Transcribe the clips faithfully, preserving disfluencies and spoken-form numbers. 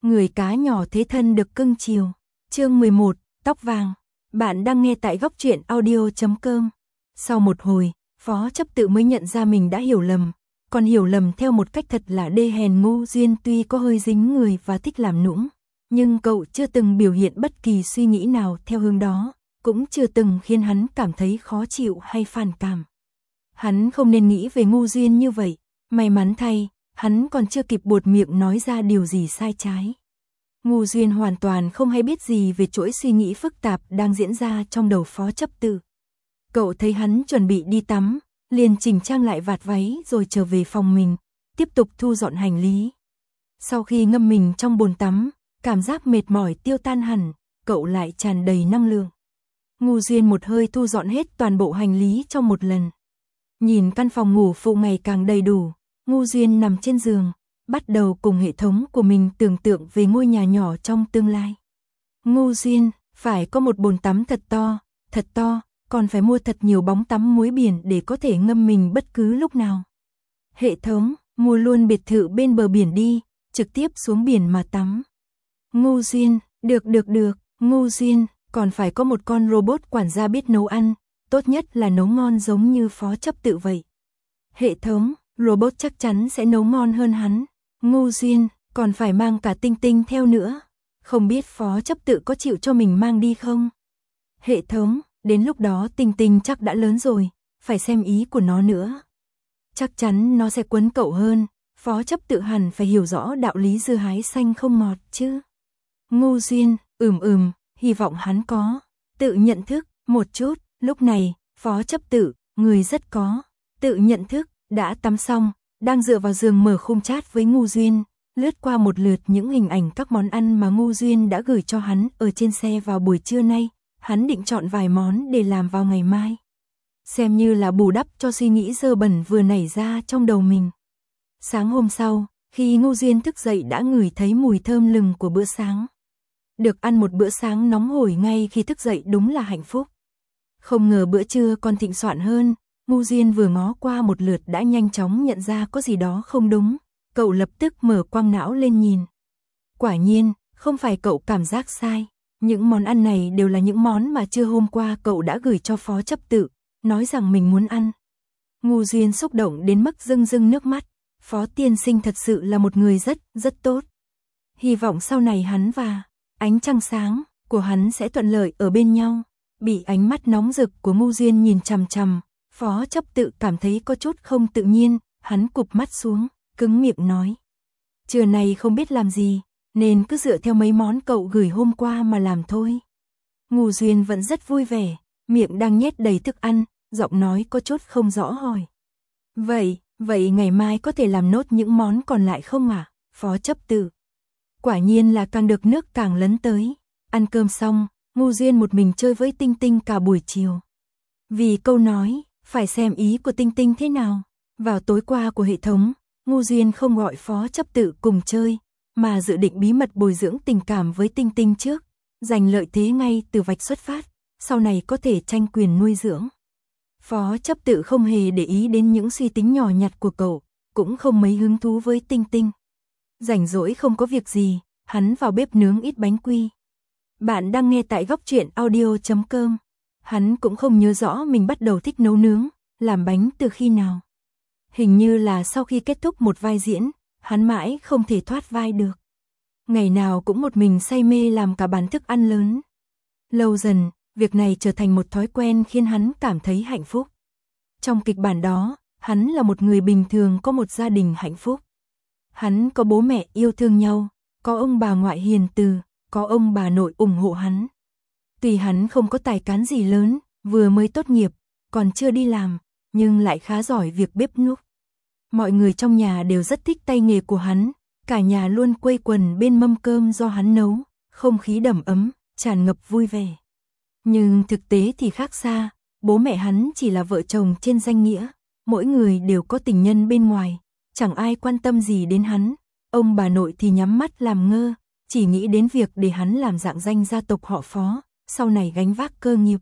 Người cá nhỏ thế thân được cưng chiều. Chương mười một, tóc vàng. Bạn đang nghe tại góc truyện audio chấm com. Sau một hồi, Phó Chấp Tự mới nhận ra mình đã hiểu lầm, còn hiểu lầm theo một cách thật là đê hèn. Ngô Duyên tuy có hơi dính người và thích làm nũng, nhưng cậu chưa từng biểu hiện bất kỳ suy nghĩ nào theo hướng đó, cũng chưa từng khiến hắn cảm thấy khó chịu hay phản cảm. Hắn không nên nghĩ về Ngô Duyên như vậy, may mắn thay, hắn còn chưa kịp buột miệng nói ra điều gì sai trái. Ngô Duyên hoàn toàn không hay biết gì về chuỗi suy nghĩ phức tạp đang diễn ra trong đầu Phó Chấp Tự. Cậu thấy hắn chuẩn bị đi tắm, liền chỉnh trang lại vạt váy rồi trở về phòng mình, tiếp tục thu dọn hành lý. Sau khi ngâm mình trong bồn tắm, cảm giác mệt mỏi tiêu tan hẳn, cậu lại tràn đầy năng lượng. Ngô Duyên một hơi thu dọn hết toàn bộ hành lý trong một lần. Nhìn căn phòng ngủ phụ ngày càng đầy đủ, Ngô Duyên nằm trên giường, bắt đầu cùng hệ thống của mình tưởng tượng về ngôi nhà nhỏ trong tương lai. Ngô Duyên, phải có một bồn tắm thật to, thật to, còn phải mua thật nhiều bóng tắm muối biển để có thể ngâm mình bất cứ lúc nào. Hệ thống, mua luôn biệt thự bên bờ biển đi, trực tiếp xuống biển mà tắm. Ngô Duyên, được được được, Ngô Duyên, còn phải có một con robot quản gia biết nấu ăn, tốt nhất là nấu ngon giống như Phó Chấp Tự vậy. Hệ thống, robot chắc chắn sẽ nấu ngon hơn hắn. Ngô Duyên, còn phải mang cả Tinh Tinh theo nữa. Không biết Phó Chấp Tự có chịu cho mình mang đi không? Hệ thống, đến lúc đó Tinh Tinh chắc đã lớn rồi, phải xem ý của nó nữa. Chắc chắn nó sẽ quấn cậu hơn, Phó Chấp Tự hẳn phải hiểu rõ đạo lý dưa hái xanh không ngọt chứ. Ngô Duyên, ừm ừm, hy vọng hắn có tự nhận thức một chút. Lúc này, Phó Chấp Tự, người rất có tự nhận thức, đã tắm xong, đang dựa vào giường mở khung chat với Ngô Duyên, lướt qua một lượt những hình ảnh các món ăn mà Ngô Duyên đã gửi cho hắn ở trên xe vào buổi trưa nay. Hắn định chọn vài món để làm vào ngày mai, xem như là bù đắp cho suy nghĩ dơ bẩn vừa nảy ra trong đầu mình. Sáng hôm sau, khi Ngô Duyên thức dậy đã ngửi thấy mùi thơm lừng của bữa sáng. Được ăn một bữa sáng nóng hổi ngay khi thức dậy đúng là hạnh phúc. Không ngờ bữa trưa còn thịnh soạn hơn, Ngô Duyên vừa ngó qua một lượt đã nhanh chóng nhận ra có gì đó không đúng, cậu lập tức mở quang não lên nhìn. Quả nhiên, không phải cậu cảm giác sai, những món ăn này đều là những món mà trưa hôm qua cậu đã gửi cho Phó Chấp Tự, nói rằng mình muốn ăn. Ngô Duyên xúc động đến mức rưng rưng nước mắt, Phó tiên sinh thật sự là một người rất, rất tốt. Hy vọng sau này hắn và ánh trăng sáng của hắn sẽ thuận lợi ở bên nhau. Bị ánh mắt nóng rực của Ngô Duyên nhìn chằm chằm, Phó Chấp Tự cảm thấy có chút không tự nhiên, hắn cụp mắt xuống, cứng miệng nói. Trưa này không biết làm gì, nên cứ dựa theo mấy món cậu gửi hôm qua mà làm thôi. Ngô Duyên vẫn rất vui vẻ, miệng đang nhét đầy thức ăn, giọng nói có chút không rõ hỏi. Vậy, vậy ngày mai có thể làm nốt những món còn lại không ạ, à? Phó Chấp Tự. Quả nhiên là càng được nước càng lấn tới. Ăn cơm xong, Ngô Duyên một mình chơi với Tinh Tinh cả buổi chiều. Vì câu nói, phải xem ý của Tinh Tinh thế nào. Vào tối qua của hệ thống, Ngô Duyên không gọi Phó Chấp Tự cùng chơi, mà dự định bí mật bồi dưỡng tình cảm với Tinh Tinh trước, giành lợi thế ngay từ vạch xuất phát, sau này có thể tranh quyền nuôi dưỡng. Phó Chấp Tự không hề để ý đến những suy tính nhỏ nhặt của cậu, cũng không mấy hứng thú với Tinh Tinh. Rảnh rỗi không có việc gì, hắn vào bếp nướng ít bánh quy. Bạn đang nghe tại góc truyện audio chấm com. Hắn cũng không nhớ rõ mình bắt đầu thích nấu nướng, làm bánh từ khi nào. Hình như là sau khi kết thúc một vai diễn, hắn mãi không thể thoát vai được. Ngày nào cũng một mình say mê làm cả bàn thức ăn lớn. Lâu dần, việc này trở thành một thói quen khiến hắn cảm thấy hạnh phúc. Trong kịch bản đó, hắn là một người bình thường có một gia đình hạnh phúc. Hắn có bố mẹ yêu thương nhau, có ông bà ngoại hiền từ, có ông bà nội ủng hộ hắn. Tuy hắn không có tài cán gì lớn, vừa mới tốt nghiệp, còn chưa đi làm, nhưng lại khá giỏi việc bếp núc. Mọi người trong nhà đều rất thích tay nghề của hắn, cả nhà luôn quây quần bên mâm cơm do hắn nấu, không khí đầm ấm, tràn ngập vui vẻ. Nhưng thực tế thì khác xa, bố mẹ hắn chỉ là vợ chồng trên danh nghĩa, mỗi người đều có tình nhân bên ngoài, chẳng ai quan tâm gì đến hắn. Ông bà nội thì nhắm mắt làm ngơ, chỉ nghĩ đến việc để hắn làm dạng danh gia tộc họ Phó, sau này gánh vác cơ nghiệp.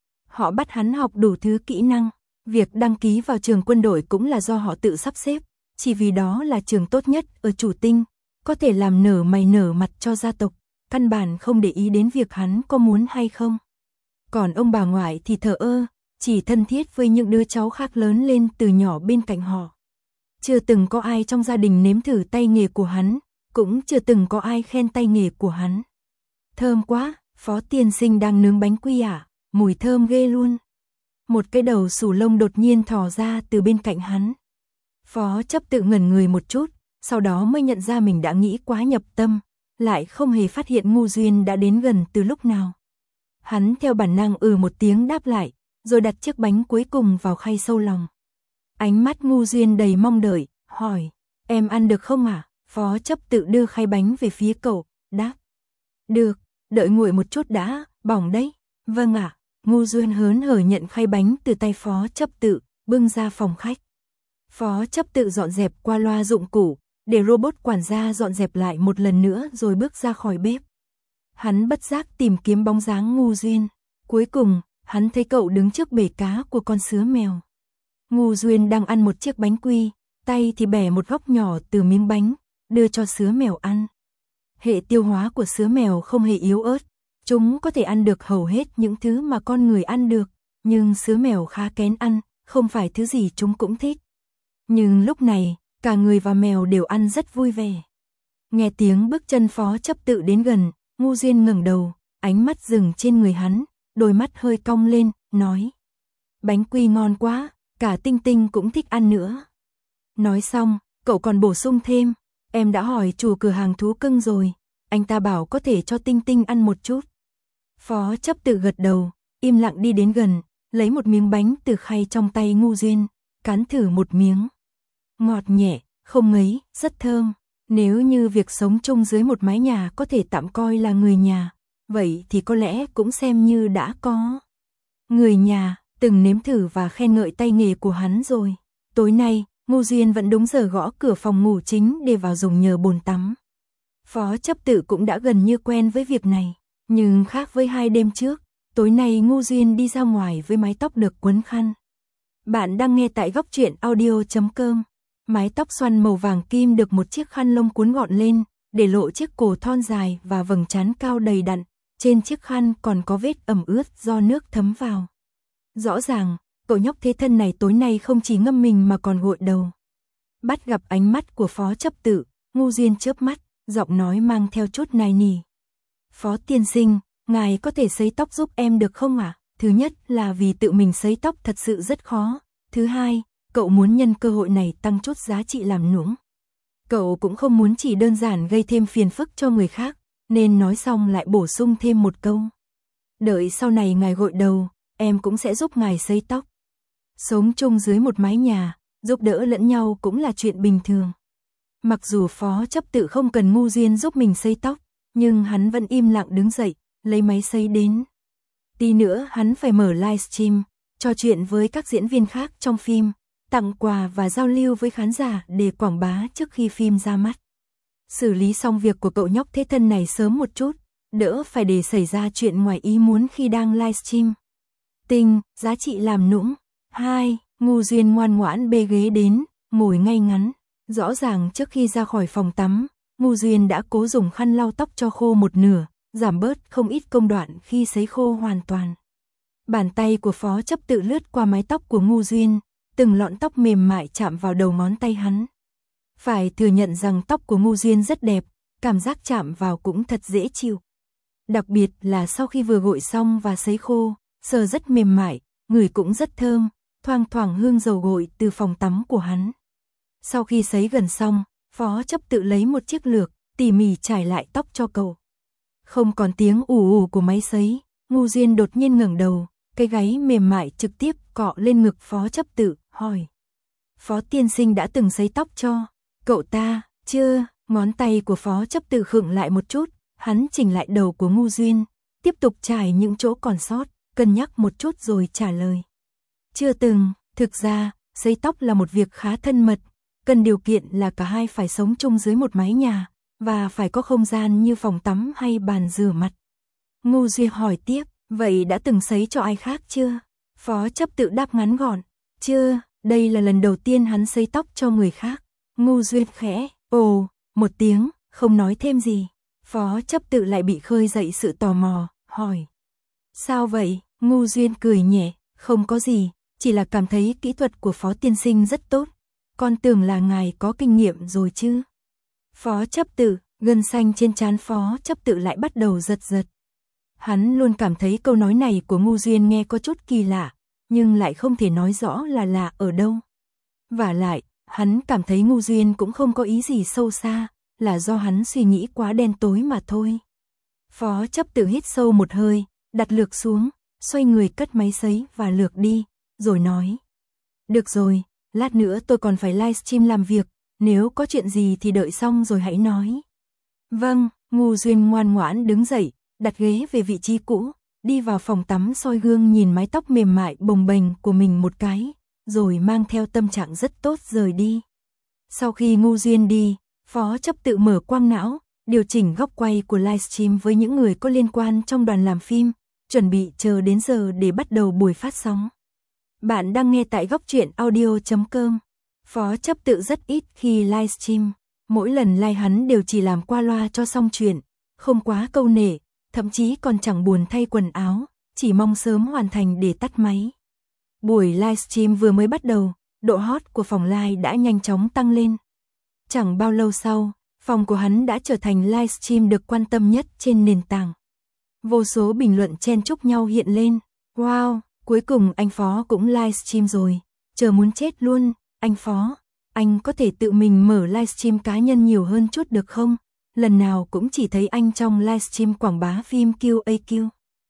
Họ bắt hắn học đủ thứ kỹ năng, việc đăng ký vào trường quân đội cũng là do họ tự sắp xếp, chỉ vì đó là trường tốt nhất ở Chủ Tinh, có thể làm nở mày nở mặt cho gia tộc, căn bản không để ý đến việc hắn có muốn hay không. Còn ông bà ngoại thì thờ ơ, chỉ thân thiết với những đứa cháu khác lớn lên từ nhỏ bên cạnh họ. Chưa từng có ai trong gia đình nếm thử tay nghề của hắn, cũng chưa từng có ai khen tay nghề của hắn. Thơm quá, Phó tiên sinh đang nướng bánh quy à, mùi thơm ghê luôn. Một cái đầu sù lông đột nhiên thò ra từ bên cạnh hắn. Phó chấp tự ngẩn người một chút, sau đó mới nhận ra mình đã nghĩ quá nhập tâm, lại không hề phát hiện Ngô Duyên đã đến gần từ lúc nào. Hắn theo bản năng ừ một tiếng đáp lại, rồi đặt chiếc bánh cuối cùng vào khay sâu lòng. Ánh mắt Ngô Duyên đầy mong đợi, hỏi, em ăn được không ạ? À? Phó chấp tự đưa khay bánh về phía cậu, đáp. Được, đợi nguội một chút đã, bỏng đấy. Vâng ạ, à. Ngô Duyên hớn hở nhận khay bánh từ tay Phó chấp tự, bưng ra phòng khách. Phó chấp tự dọn dẹp qua loa dụng cụ, để robot quản gia dọn dẹp lại một lần nữa rồi bước ra khỏi bếp. Hắn bất giác tìm kiếm bóng dáng Ngô Duyên. Cuối cùng, hắn thấy cậu đứng trước bể cá của con sứa mèo. Ngô Duyên đang ăn một chiếc bánh quy, tay thì bẻ một góc nhỏ từ miếng bánh, đưa cho sứa mèo ăn. Hệ tiêu hóa của sứa mèo không hề yếu ớt, chúng có thể ăn được hầu hết những thứ mà con người ăn được, nhưng sứa mèo khá kén ăn, không phải thứ gì chúng cũng thích. Nhưng lúc này, cả người và mèo đều ăn rất vui vẻ. Nghe tiếng bước chân Phó chấp tự đến gần, Ngô Duyên ngẩng đầu, ánh mắt dừng trên người hắn, đôi mắt hơi cong lên, nói. Bánh quy ngon quá, cả Tinh Tinh cũng thích ăn nữa. Nói xong, cậu còn bổ sung thêm, em đã hỏi chủ cửa hàng thú cưng rồi, anh ta bảo có thể cho Tinh Tinh ăn một chút. Phó chấp tự gật đầu, im lặng đi đến gần, lấy một miếng bánh từ khay trong tay Ngô Duyên, cắn thử một miếng. Ngọt nhẹ, không ngấy, rất thơm. Nếu như việc sống chung dưới một mái nhà có thể tạm coi là người nhà, vậy thì có lẽ cũng xem như đã có người nhà, từng nếm thử và khen ngợi tay nghề của hắn rồi. Tối nay, Ngô Duyên vẫn đúng giờ gõ cửa phòng ngủ chính để vào dùng nhờ bồn tắm. Phó chấp tự cũng đã gần như quen với việc này, nhưng khác với hai đêm trước, tối nay Ngô Duyên đi ra ngoài với mái tóc được quấn khăn. Bạn đang nghe tại góc truyện audio chấm com. Mái tóc xoăn màu vàng kim được một chiếc khăn lông cuốn gọn lên, để lộ chiếc cổ thon dài và vầng trán cao đầy đặn, trên chiếc khăn còn có vết ẩm ướt do nước thấm vào. Rõ ràng, cậu nhóc thế thân này tối nay không chỉ ngâm mình mà còn gội đầu. Bắt gặp ánh mắt của Phó chấp tự, Ngô Duyên chớp mắt, giọng nói mang theo chút nài nỉ. Phó tiên sinh, ngài có thể sấy tóc giúp em được không ạ? À? Thứ nhất là vì tự mình sấy tóc thật sự rất khó. Thứ hai, cậu muốn nhân cơ hội này tăng chút giá trị làm nũng. Cậu cũng không muốn chỉ đơn giản gây thêm phiền phức cho người khác, nên nói xong lại bổ sung thêm một câu. Đợi sau này ngài gội đầu, em cũng sẽ giúp ngài sấy tóc. Sống chung dưới một mái nhà, giúp đỡ lẫn nhau cũng là chuyện bình thường. Mặc dù Phó chấp tự không cần Ngô Duyên giúp mình sấy tóc, nhưng hắn vẫn im lặng đứng dậy, lấy máy sấy đến. Tí nữa hắn phải mở livestream, trò chuyện với các diễn viên khác trong phim, tặng quà và giao lưu với khán giả để quảng bá trước khi phim ra mắt. Xử lý xong việc của cậu nhóc thế thân này sớm một chút, đỡ phải để xảy ra chuyện ngoài ý muốn khi đang livestream. Tinh, giá trị làm nũng. Hai, Ngô Duyên ngoan ngoãn bê ghế đến, ngồi ngay ngắn. Rõ ràng trước khi ra khỏi phòng tắm, Ngô Duyên đã cố dùng khăn lau tóc cho khô một nửa, giảm bớt không ít công đoạn khi sấy khô hoàn toàn. Bàn tay của Phó chấp tự lướt qua mái tóc của Ngô Duyên, từng lọn tóc mềm mại chạm vào đầu ngón tay hắn. Phải thừa nhận rằng tóc của Ngô Duyên rất đẹp, cảm giác chạm vào cũng thật dễ chịu. Đặc biệt là sau khi vừa gội xong và sấy khô, sờ rất mềm mại, ngửi cũng rất thơm, thoang thoảng hương dầu gội từ phòng tắm của hắn. Sau khi sấy gần xong, Phó chấp tự lấy một chiếc lược, tỉ mỉ trải lại tóc cho cậu. Không còn tiếng ù ù của máy sấy, Ngô Duyên đột nhiên ngẩng đầu, cái gáy mềm mại trực tiếp cọ lên ngực Phó chấp tự, hỏi. Phó tiên sinh đã từng sấy tóc cho cậu ta, chưa? Ngón tay của Phó chấp tự khựng lại một chút, hắn chỉnh lại đầu của Ngô Duyên, tiếp tục trải những chỗ còn sót, cân nhắc một chút rồi trả lời. Chưa từng, thực ra, sấy tóc là một việc khá thân mật, cần điều kiện là cả hai phải sống chung dưới một mái nhà, và phải có không gian như phòng tắm hay bàn rửa mặt. Ngô Duyên hỏi tiếp, vậy đã từng sấy cho ai khác chưa? Phó chấp tự đáp ngắn gọn, chưa, đây là lần đầu tiên hắn sấy tóc cho người khác. Ngô Duyên khẽ, ồ, một tiếng, không nói thêm gì. Phó chấp tự lại bị khơi dậy sự tò mò, hỏi. Sao vậy? Ngu Duyên cười nhẹ, không có gì, chỉ là cảm thấy kỹ thuật của Phó tiên sinh rất tốt. Con tưởng là ngài có kinh nghiệm rồi chứ. Phó chấp tự, gân xanh trên trán Phó chấp tự lại bắt đầu giật giật. Hắn luôn cảm thấy câu nói này của Ngu Duyên nghe có chút kỳ lạ, nhưng lại không thể nói rõ là lạ ở đâu. Vả lại, hắn cảm thấy Ngu Duyên cũng không có ý gì sâu xa, là do hắn suy nghĩ quá đen tối mà thôi. Phó chấp tự hít sâu một hơi, đặt lược xuống, xoay người cất máy sấy và lược đi, rồi nói. Được rồi, lát nữa tôi còn phải livestream làm việc, nếu có chuyện gì thì đợi xong rồi hãy nói. Vâng, Ngu Duyên ngoan ngoãn đứng dậy, đặt ghế về vị trí cũ, đi vào phòng tắm soi gương nhìn mái tóc mềm mại bồng bềnh của mình một cái, rồi mang theo tâm trạng rất tốt rời đi. Sau khi Ngu Duyên đi, Phó chấp tự mở quang não, điều chỉnh góc quay của livestream với những người có liên quan trong đoàn làm phim, chuẩn bị chờ đến giờ để bắt đầu buổi phát sóng. Bạn đang nghe tại góc truyện audio chấm com. Phó chấp tự rất ít khi livestream, mỗi lần live hắn đều chỉ làm qua loa cho xong chuyện, không quá câu nệ, thậm chí còn chẳng buồn thay quần áo, chỉ mong sớm hoàn thành để tắt máy. Buổi livestream vừa mới bắt đầu, độ hot của phòng live đã nhanh chóng tăng lên. Chẳng bao lâu sau, phòng của hắn đã trở thành livestream được quan tâm nhất trên nền tảng. Vô số bình luận chen chúc nhau hiện lên. Wow, cuối cùng anh Phó cũng livestream rồi, chờ muốn chết luôn. Anh Phó, anh có thể tự mình mở livestream cá nhân nhiều hơn chút được không? Lần nào cũng chỉ thấy anh trong livestream quảng bá phim Q A Q.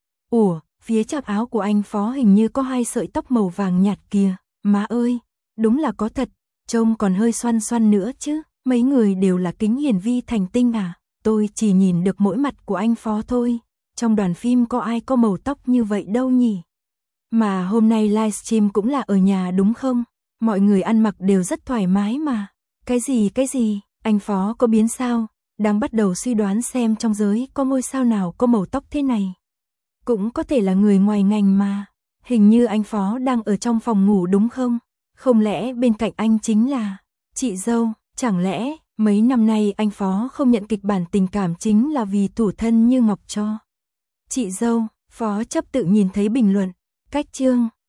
Ủa, phía chạp áo của anh Phó hình như có hai sợi tóc màu vàng nhạt kìa. Má ơi, đúng là có thật, trông còn hơi xoăn xoăn nữa chứ. Mấy người đều là kính hiển vi thành tinh à? Tôi chỉ nhìn được mỗi mặt của anh Phó thôi. Trong đoàn phim có ai có màu tóc như vậy đâu nhỉ? Mà hôm nay livestream cũng là ở nhà đúng không? Mọi người ăn mặc đều rất thoải mái mà. Cái gì cái gì? Anh Phó có biến sao? Đang bắt đầu suy đoán xem trong giới có ngôi sao nào có màu tóc thế này. Cũng có thể là người ngoài ngành mà. Hình như anh Phó đang ở trong phòng ngủ đúng không? Không lẽ bên cạnh anh chính là chị dâu? Chẳng lẽ mấy năm nay anh Phó không nhận kịch bản tình cảm chính là vì thủ thân như ngọc cho chị dâu? Phó chấp tự nhìn thấy bình luận. Cách chương